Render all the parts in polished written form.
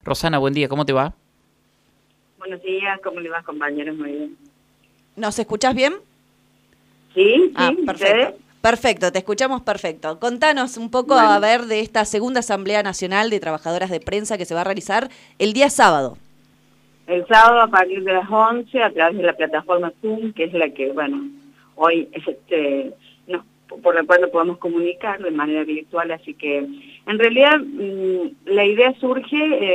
Rosana, buen día, ¿cómo te va? Buenos días, ¿cómo le va, compañeros? Muy bien. ¿Nos escuchás bien? Sí, Perfecto. ¿ustedes? Perfecto, te escuchamos perfecto. Contanos un poco, Bueno, a ver, de esta segunda Asamblea Nacional de Trabajadoras de Prensa que se va a realizar el día sábado. el sábado a partir de las 11 a través de la plataforma Zoom, que es la que, bueno, hoy por la cual nos podemos comunicar de manera virtual, así que en realidad la idea surge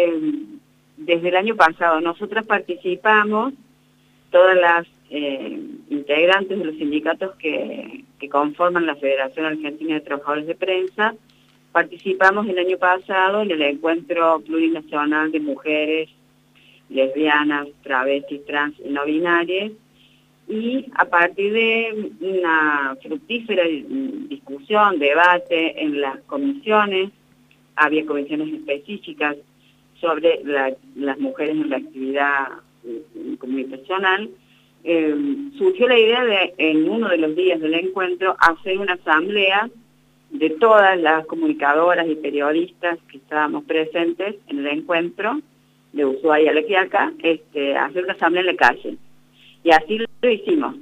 desde el año pasado. Nosotras participamos, todas las integrantes de los sindicatos que conforman la Federación Argentina de Trabajadores de Prensa, participamos el año pasado en el Encuentro Plurinacional de Mujeres lesbianas, travestis, trans y no binarias, y a partir de una fructífera discusión, debate en las comisiones, había comisiones específicas sobre las mujeres en la actividad comunicacional, surgió la idea de, en uno de los días del encuentro, hacer una asamblea de todas las comunicadoras y periodistas que estábamos presentes en el encuentro, de Ushuaia a La Quiaca, hacer una asamblea en la calle. Y así lo hicimos.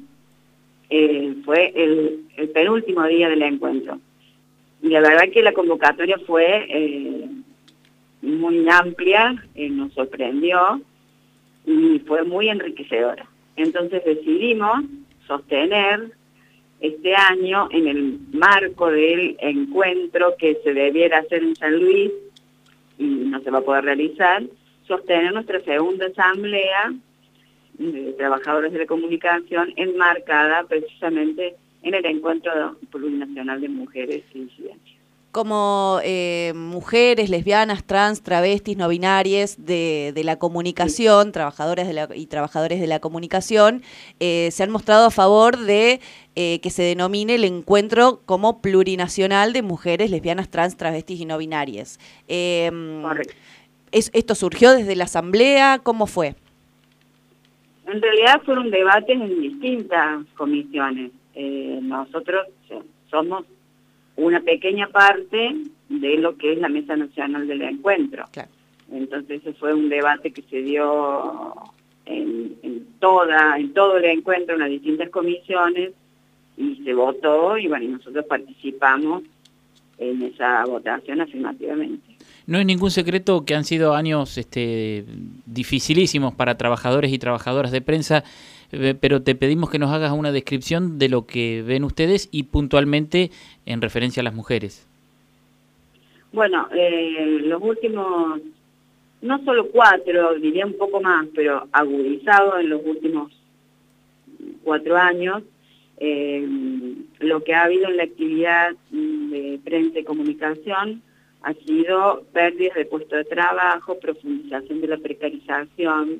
Fue el penúltimo día del encuentro. Y la verdad que la convocatoria fue muy amplia, nos sorprendió y fue muy enriquecedora. Entonces decidimos sostener este año, en el marco del encuentro que se debiera hacer en San Luis, y no se va a poder realizar, sostener nuestra segunda asamblea de trabajadores de la comunicación enmarcada precisamente en el Encuentro Plurinacional de Mujeres y Disidencias. Como mujeres, lesbianas, trans, travestis, no binarias de la comunicación, sí, trabajadoras y trabajadores de la comunicación, se han mostrado a favor de que se denomine el encuentro como plurinacional de mujeres, lesbianas, trans, travestis y no binarias. Correcto. ¿Esto surgió desde la asamblea? ¿Cómo fue? En realidad fueron debates en distintas comisiones. Nosotros somos una pequeña parte de lo que es la Mesa Nacional del Encuentro. Claro. Entonces ese fue un debate que se dio en todo el encuentro, en las distintas comisiones, y se votó, y bueno, y nosotros participamos en esa votación afirmativamente. No es ningún secreto que han sido años dificilísimos para trabajadores y trabajadoras de prensa, pero te pedimos que nos hagas una descripción de lo que ven ustedes y puntualmente en referencia a las mujeres. Bueno, los últimos, no solo 4, diría un poco más, pero agudizado en los últimos 4 años, lo que ha habido en la actividad de prensa y comunicación ha sido pérdidas de puestos de trabajo, profundización de la precarización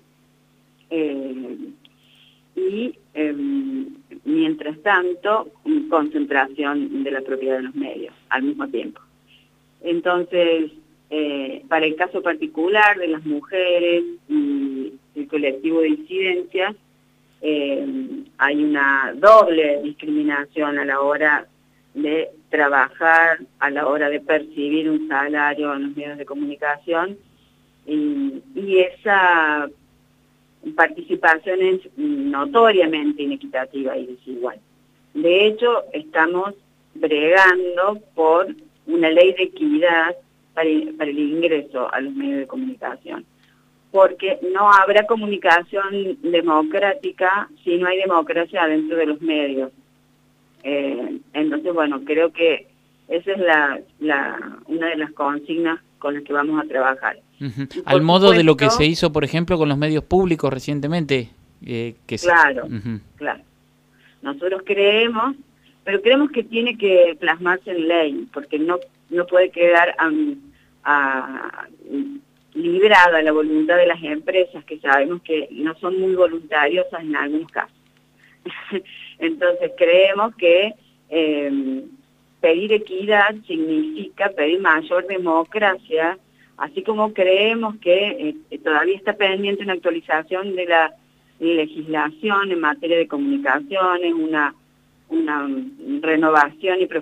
y, mientras tanto, concentración de la propiedad de los medios al mismo tiempo. Entonces, para el caso particular de las mujeres y el colectivo de disidencias, hay una doble discriminación a la hora de trabajar, a la hora de percibir un salario en los medios de comunicación, y esa participación es notoriamente inequitativa y desigual. De hecho, estamos bregando por una ley de equidad para el ingreso a los medios de comunicación, porque no habrá comunicación democrática si no hay democracia dentro de los medios. Entonces, bueno, creo que esa es una de las consignas con las que vamos a trabajar. Al modo de lo que se hizo, por ejemplo, con los medios públicos recientemente. Claro, claro. Nosotros creemos, pero creemos que tiene que plasmarse en ley, porque no puede quedar librada la voluntad de las empresas, que sabemos que no son muy voluntariosas en algunos casos. Entonces creemos que pedir equidad significa pedir mayor democracia, así como creemos que todavía está pendiente una actualización de la legislación en materia de comunicaciones, una renovación y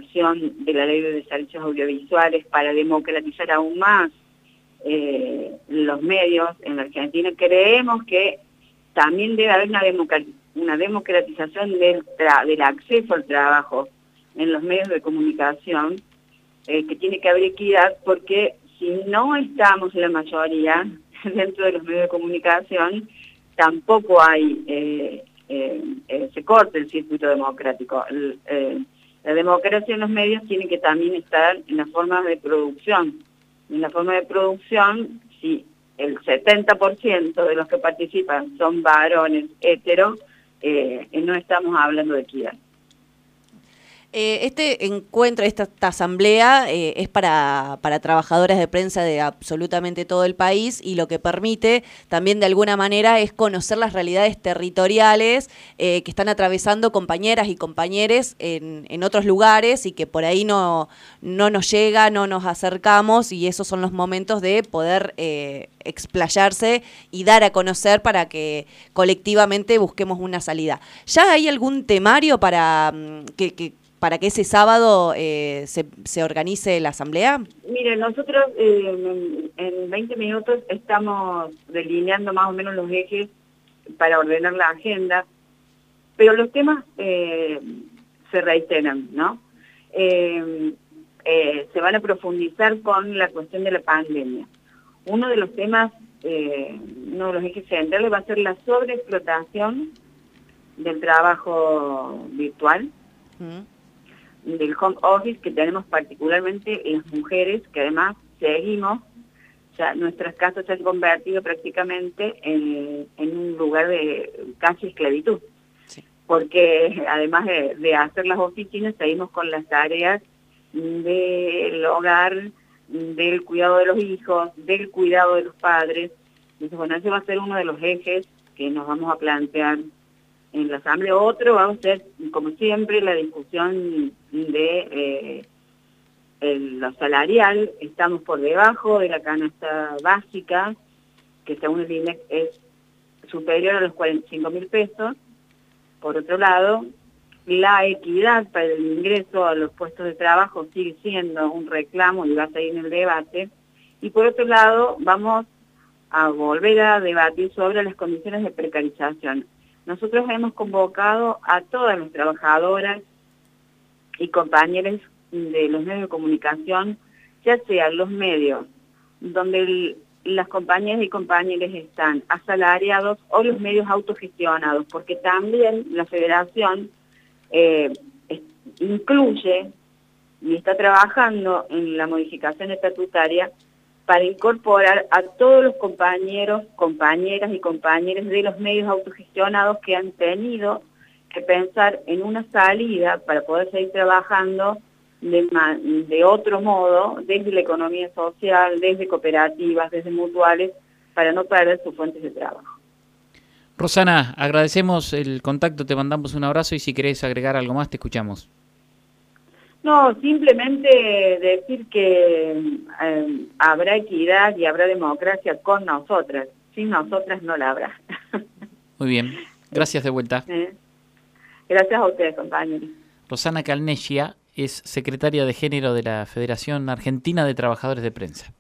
profundización de la ley de servicios audiovisuales para democratizar aún más los medios en la Argentina creemos que también debe haber una democratización del acceso al trabajo en los medios de comunicación, que tiene que haber equidad, porque si no estamos en la mayoría dentro de los medios de comunicación, tampoco hay, se corta el circuito democrático. La democracia en los medios tiene que también estar en las formas de producción. En la forma de producción, si el 70% de los que participan son varones heteros, no estamos hablando de equidad. Este encuentro, esta asamblea es para trabajadoras de prensa de absolutamente todo el país, y lo que permite también de alguna manera es conocer las realidades territoriales que están atravesando compañeras y compañeros en otros lugares, y que por ahí no nos llega, no nos acercamos, y esos son los momentos de poder explayarse y dar a conocer para que colectivamente busquemos una salida. ¿Ya hay algún temario para que ese sábado se organice la asamblea? Mire, nosotros en 20 minutos estamos delineando más o menos los ejes para ordenar la agenda, pero los temas se reiteran, ¿no? Se van a profundizar con la cuestión de la pandemia. Uno de los temas, uno de los ejes centrales va a ser la sobreexplotación del trabajo virtual, del home office que tenemos particularmente las mujeres, que además seguimos, ya nuestras casas se han convertido prácticamente en un lugar de casi esclavitud, sí. Porque además de hacer las oficinas, seguimos con las tareas del hogar, del cuidado de los hijos, del cuidado de los padres. Entonces, bueno, ese va a ser uno de los ejes que nos vamos a plantear en la asamblea. Otro va a ser, como siempre, la discusión de lo salarial. Estamos por debajo de la canasta básica, que según el INEC es superior a los 45.000 pesos. Por otro lado, la equidad para el ingreso a los puestos de trabajo sigue siendo un reclamo y va a seguir en el debate. Y por otro lado, vamos a volver a debatir sobre las condiciones de precarización. Nosotros hemos convocado a todas las trabajadoras y compañeros de los medios de comunicación, ya sean los medios donde las compañeras y compañeros están asalariados o los medios autogestionados, porque también la federación incluye y está trabajando en la modificación estatutaria para incorporar a todos los compañeros, compañeras y compañeros de los medios autogestionados que han tenido que pensar en una salida para poder seguir trabajando de otro modo, desde la economía social, desde cooperativas, desde mutuales, para no perder sus fuentes de trabajo. Rosana, agradecemos el contacto, te mandamos un abrazo y si querés agregar algo más, te escuchamos. No, simplemente decir que habrá equidad y habrá democracia con nosotras. Sin nosotras no la habrá. Muy bien, gracias de vuelta. Gracias a ustedes, compañeros. Rosana Calnechia es secretaria de Género de la Federación Argentina de Trabajadores de Prensa.